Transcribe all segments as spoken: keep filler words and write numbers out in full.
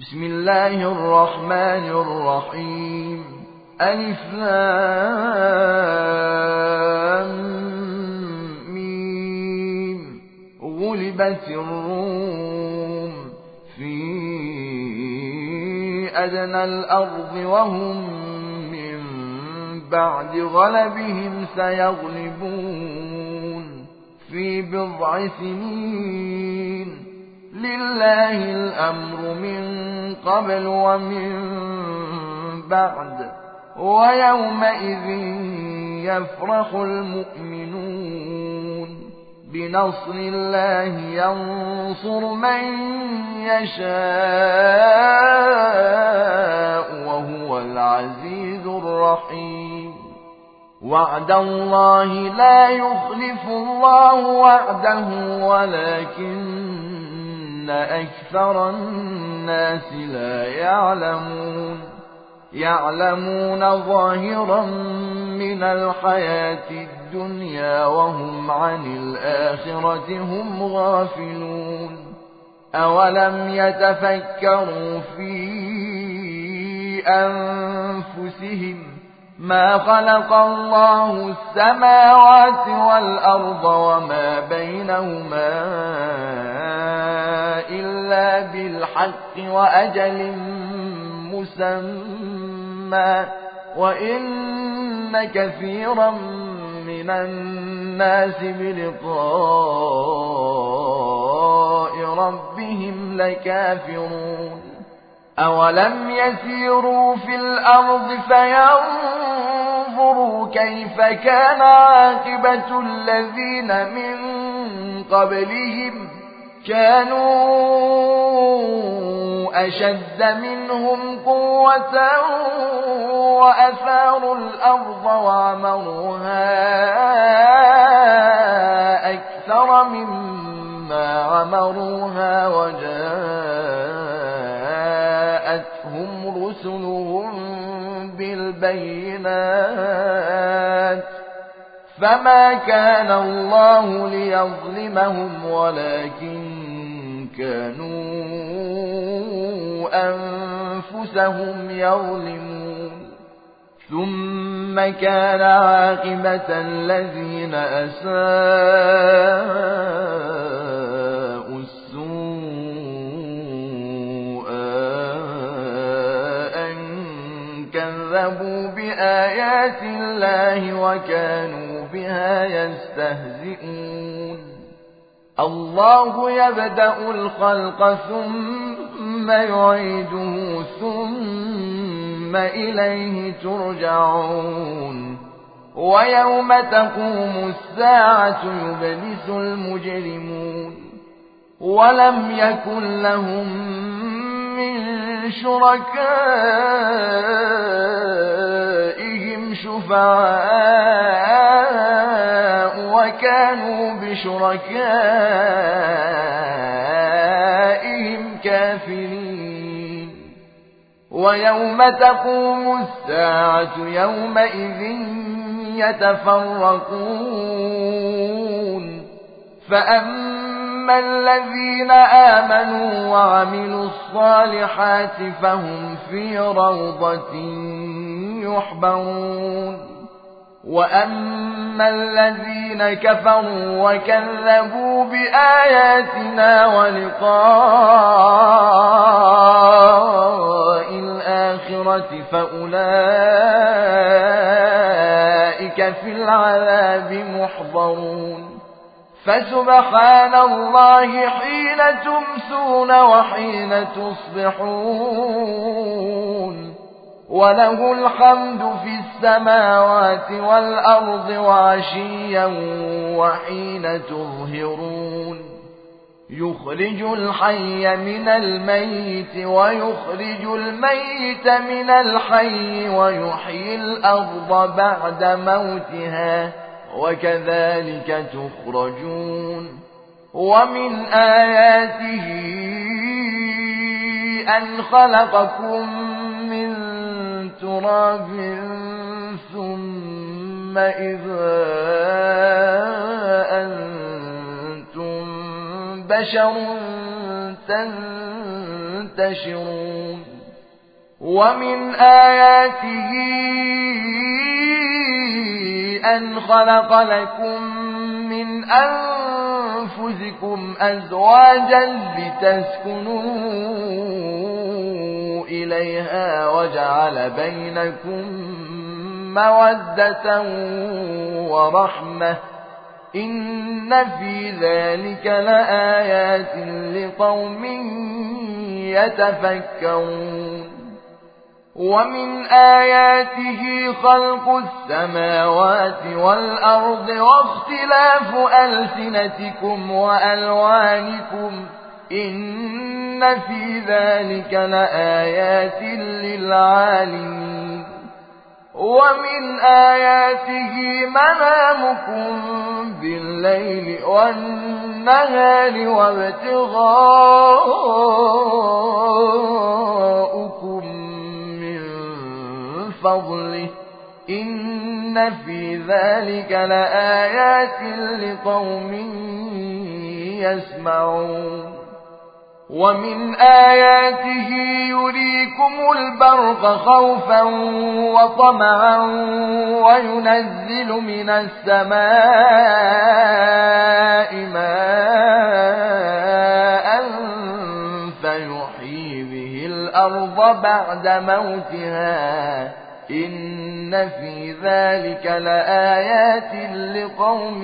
بسم الله الرحمن الرحيم. ألف لام ميم. غلبت الروم في أدنى الأرض وهم من بعد غلبهم سيغلبون في بضع سنين. لله الأمر من قبل ومن بعد ويومئذ يفرح المؤمنون. بنصر الله ينصر من يشاء وهو العزيز الرحيم. وعد الله لا يخلف الله وعده ولكن أكثر الناس لا يعلمون. يعلمون ظاهرا من الحياة الدنيا وهم عن الآخرة هم غافلون. أولم يتفكروا في أنفسهم ما خلق الله السماوات والأرض وما بينهما إلا بالحق وأجل مسمى وإن كثيرا من الناس بلقاء ربهم لكافرون. أولم يسيروا في الأرض فينظروا كيف كان عاقبة الذين من قبلهم كانوا أشد منهم قوة وأثاروا الأرض وعمروها أكثر مما عمروها وجاءتهم رسلهم بالبينات فما كان الله ليظلمهم ولكن كانوا أنفسهم يظلمون. ثم كان عاقبة الذين أساءوا السوء أن كذبوا بآيات الله وكانوا بها يستهزئون. الله يبدأ الخلق ثم يعيده ثم إليه ترجعون. ويوم تقوم الساعة يبلس المجرمون ولم يكن لهم من شركائهم شفعاء وكانوا بشركائهم كافرين. ويوم تقوم الساعة يومئذ يتفرقون. فأما الذين آمنوا وعملوا الصالحات فهم في روضة يحبرون. وأما الذين كفروا وكذبوا بآياتنا ولقاء الآخرة فأولئك في العذاب محضرون. فسبحان الله حين تمسون وحين تصبحون وله الحمد في السماوات والأرض وعشيا وحين تظهرون. يخرج الحي من الميت ويخرج الميت من الحي ويحيي الأرض بعد موتها وكذلك تخرجون. ومن آياته أن خلقكم من تراب ثم إذا أنتم بشر ينتشرون ومن آياته أن خلق لكم من أنفسكم أزواجا لتسكنوا إليها وجعل بينكم مودة ورحمة إن في ذلك لآيات لقوم يتفكرون ومن آياته خلق السماوات والأرض واختلاف ألسنتكم وألوانكم إن في ذلك لآيات للعالمين ومن آياته منامكم بالليل والنهار وابتغاؤكم من فضله إن في ذلك لآيات لقوم يسمعون ومن آياته يريكم البرق خوفا وطمعا وينزل من السماء ماء فيحيي به الأرض بعد موتها إن في ذلك لآيات لقوم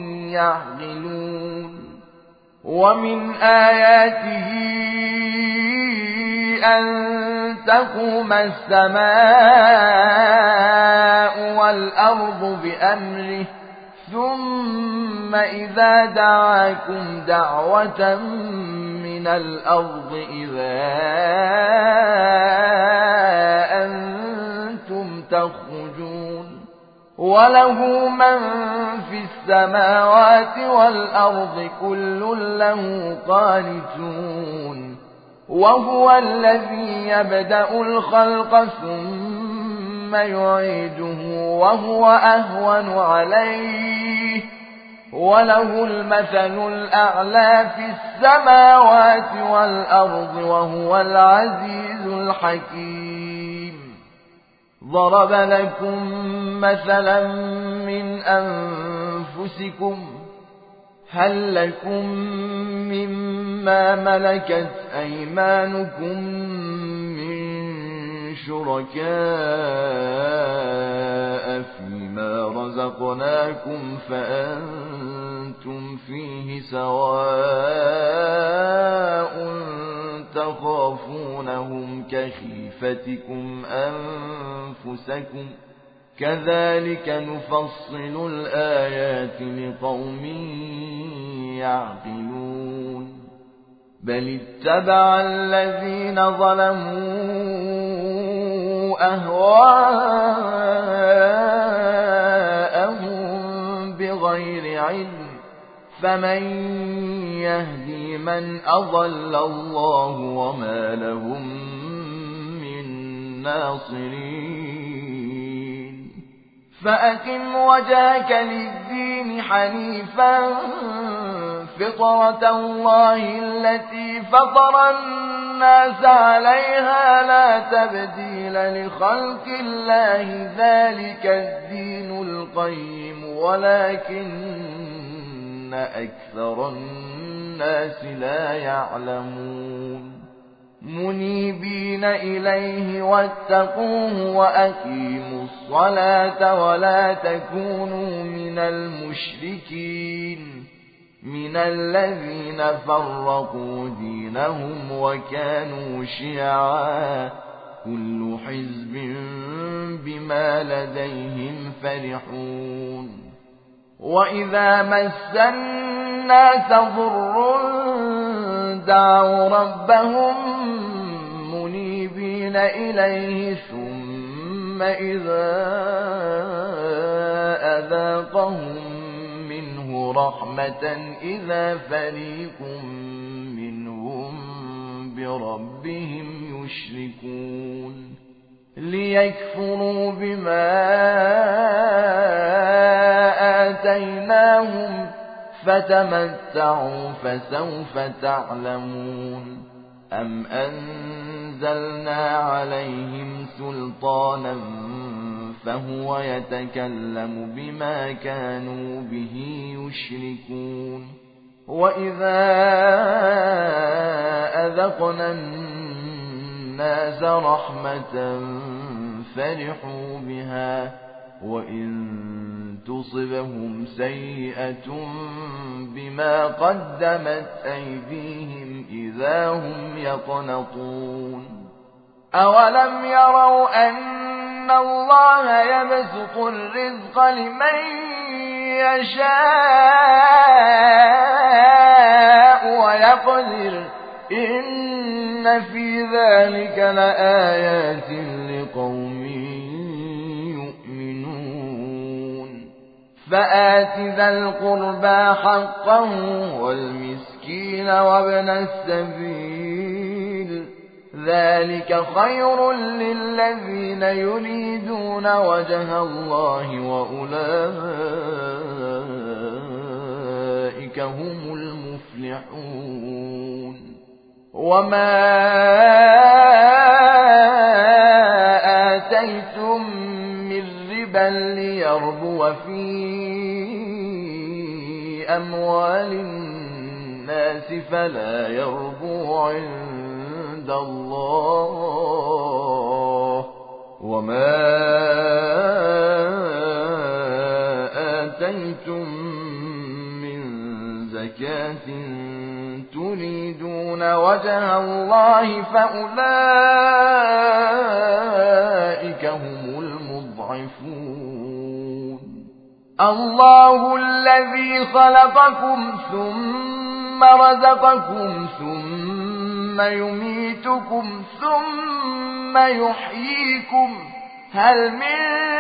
يعقلون ومن آياته أن تقوم السماء والأرض بأمره ثم إذا دعاكم دعوة من الأرض إذا أنتم تخرجون وله من في السماوات والأرض كل له قانتون وهو الذي يبدأ الخلق ثم يعيده وهو أهون عليه وله المثل الأعلى في السماوات والأرض وهو العزيز الحكيم ضرب لكم مثلا من أنفسكم هل لكم مما ملكت أيمانكم من شركاء فيما رزقناكم فأنتم فيه سواء تخافونهم كخيفتكم أنفسكم كذلك نفصل الآيات لقوم يعقلون بل اتبع الذين ظلموا أهواءهم بغير علم فمن يهدي من أضل الله وما لهم من ناصرين فأقم وجهك للدين حنيفا فطرة الله التي فطر الناس عليها لا تبديل لخلق الله ذلك الدين القيم ولكن أكثر الناس لا يعلمون منيبين إليه واتقوه وأقيموا الصلاة ولا تكونوا من المشركين من الذين فرقوا دينهم وكانوا شيعا كل حزب بما لديهم فرحون وإذا مس الناس ضر دعوا ربهم منيبين إليه ثم إذا أذاقهم منه رحمة إذا فريق منهم بربهم يشركون ليكفروا بما آتيناهم فتمتعوا فسوف تعلمون أم أنزلنا عليهم سلطانا فهو يتكلم بما كانوا به يشركون وإذا أذقنا الناس رحمة فرحوا بها وإن تصبهم سيئة بما قدمت أيديهم إذا هم يقنطون أولم يروا أن الله يبسط الرزق لمن يشاء ويقدر إن في ذلك لآيات لقوم يؤمنون فآت ذا القربى حقه والمسكين وابن السبيل ذلك خير للذين يريدون وجه الله وأولئك هم المفلحون وما آتيتم من ربا ليربو في أموال الناس فلا يربو عند الله وما آتيتم من زكاة تريدون وجه الله فأولئك هم المضعفون الله الذي خلقكم ثم رزقكم ثم يميتكم ثم يحييكم هل من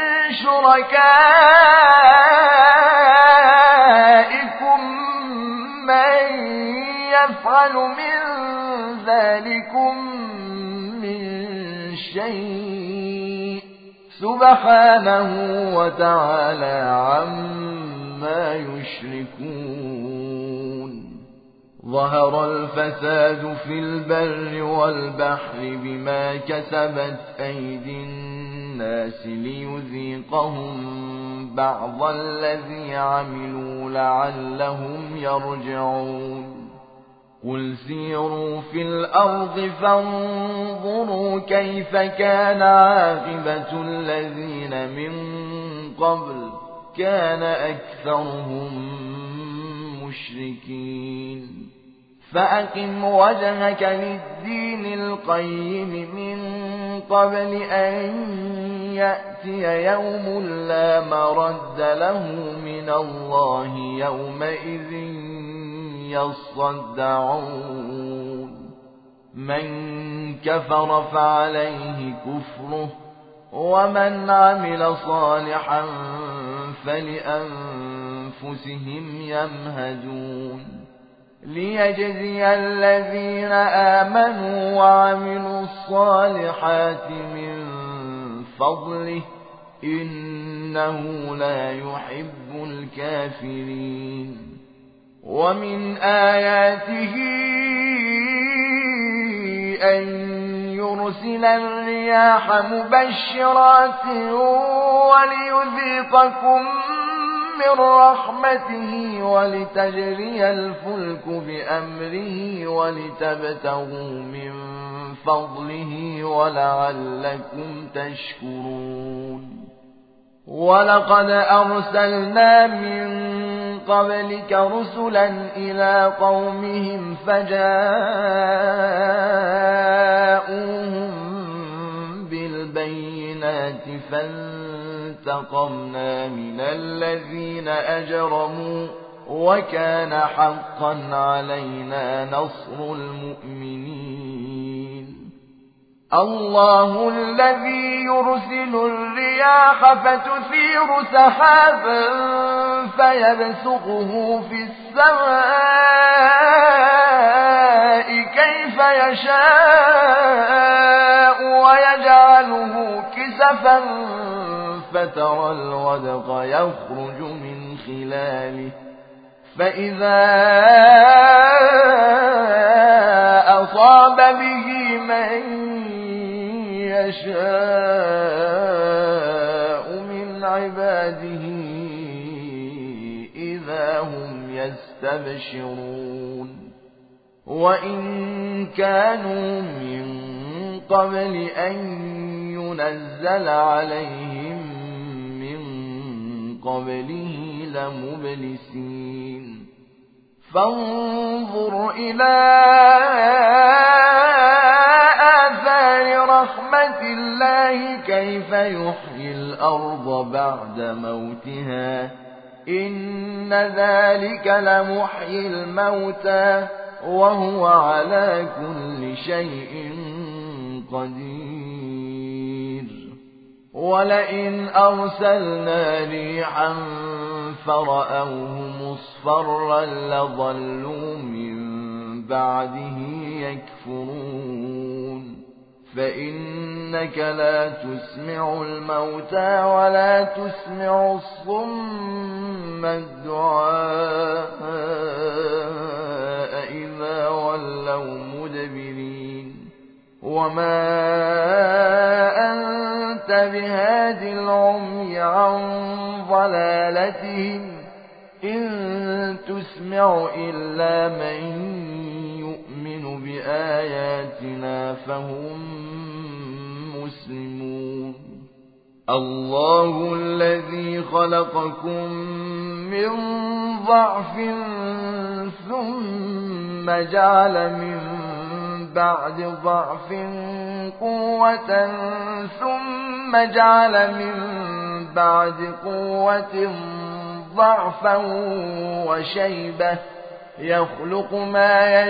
شركائكم من يفعل من ذلكم من شيء سبحانه وتعالى عما يشركون ظهر الفساد في البر والبحر بما كسبت أيدي الناس ليذيقهم بعض الذي عملوا لعلهم يرجعون قل سيروا في الأرض فانظروا كيف كان عاقبة الذين من قبل كان أكثرهم مشركين فأقم وجهك للدين القيم من قبل أن يأتي يوم لا مرد له من الله يومئذ يصدعون من كفر فعليه كفره ومن عمل صالحا فلأنفسهم يمهدون ليجزي الذين آمنوا وعملوا الصالحات من فضله إنه لا يحب الكافرين ومن آياته أن يرسل الرياح مبشرات وليذيقكم من رحمته ولتجري الفلك بأمره ولتبتغوا من فضله ولعلكم تشكرون ولقد أرسلنا من قبلك رسلا إلى قومهم فجاءوهم بالبينات فانتقمنا من الذين أجرموا وكان حقا علينا نصر المؤمنين الله الذي يرسل الرياح فتثير سحابا فيبسطه في السماء كيف يشاء ويجعله كسفا فترى الودق يخرج من خلاله فإذا أصاب به من يشاء من عباده إذا هم يستبشرون وإن كانوا من قبل أن ينزل عليهم من قبله لمبلسين فانظر إلى آثار رحمة الله كيف يحيي الأرض بعد موتها إن ذلك لمحيي الموتى وهو على كل شيء قدير ولئن أرسلنا ريحا فرأوه مصفرا لظلوا من بعده يكفرون فإنك لا تسمع الموتى ولا تسمع الصم الدعاء إذا ولوا مدبرين وما أنت بهاد العمي عن ضلالتهم إن تسمع إلا من يؤمن بآياتنا فهم مسلمون الله الذي خلقكم من ضعف ثم جعل من بعد ضعف قوة ثم جعل من بعد قوة ضعفا وشيبة يخلق ما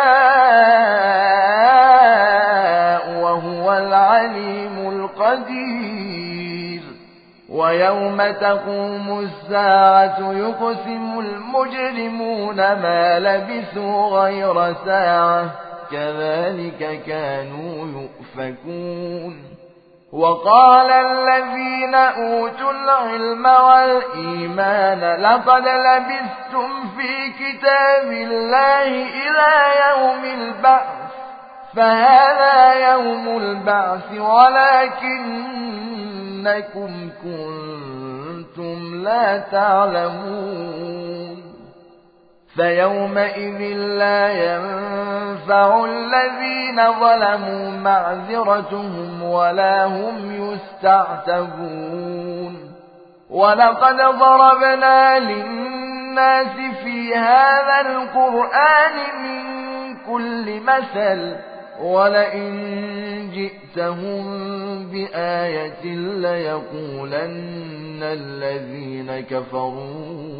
يشاء وهو العليم القدير ويوم تقوم الساعة يقسم المجرمون ما لبثوا غير ساعة كذلك كانوا يؤفكون وقال الذين أوتوا العلم والإيمان لقد لبثتم في كتاب الله إلى يوم البعث فهذا يوم البعث ولكنكم كنتم لا تعلمون فيومئذ لا ينفع الذين ظلموا معذرتهم ولا هم يستعتبون ولقد ضربنا للناس في هذا القرآن من كل مثل ولئن جئتهم بآية ليقولن الذين كفروا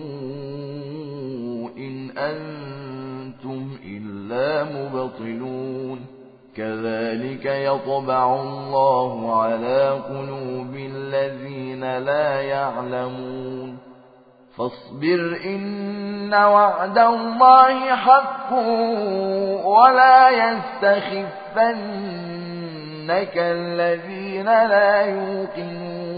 إن أنتم إلا مبطلون كذلك يطبع الله على قلوب الذين لا يعلمون فاصبر إن وعد الله حق ولا يستخفنك الذين لا يوقنون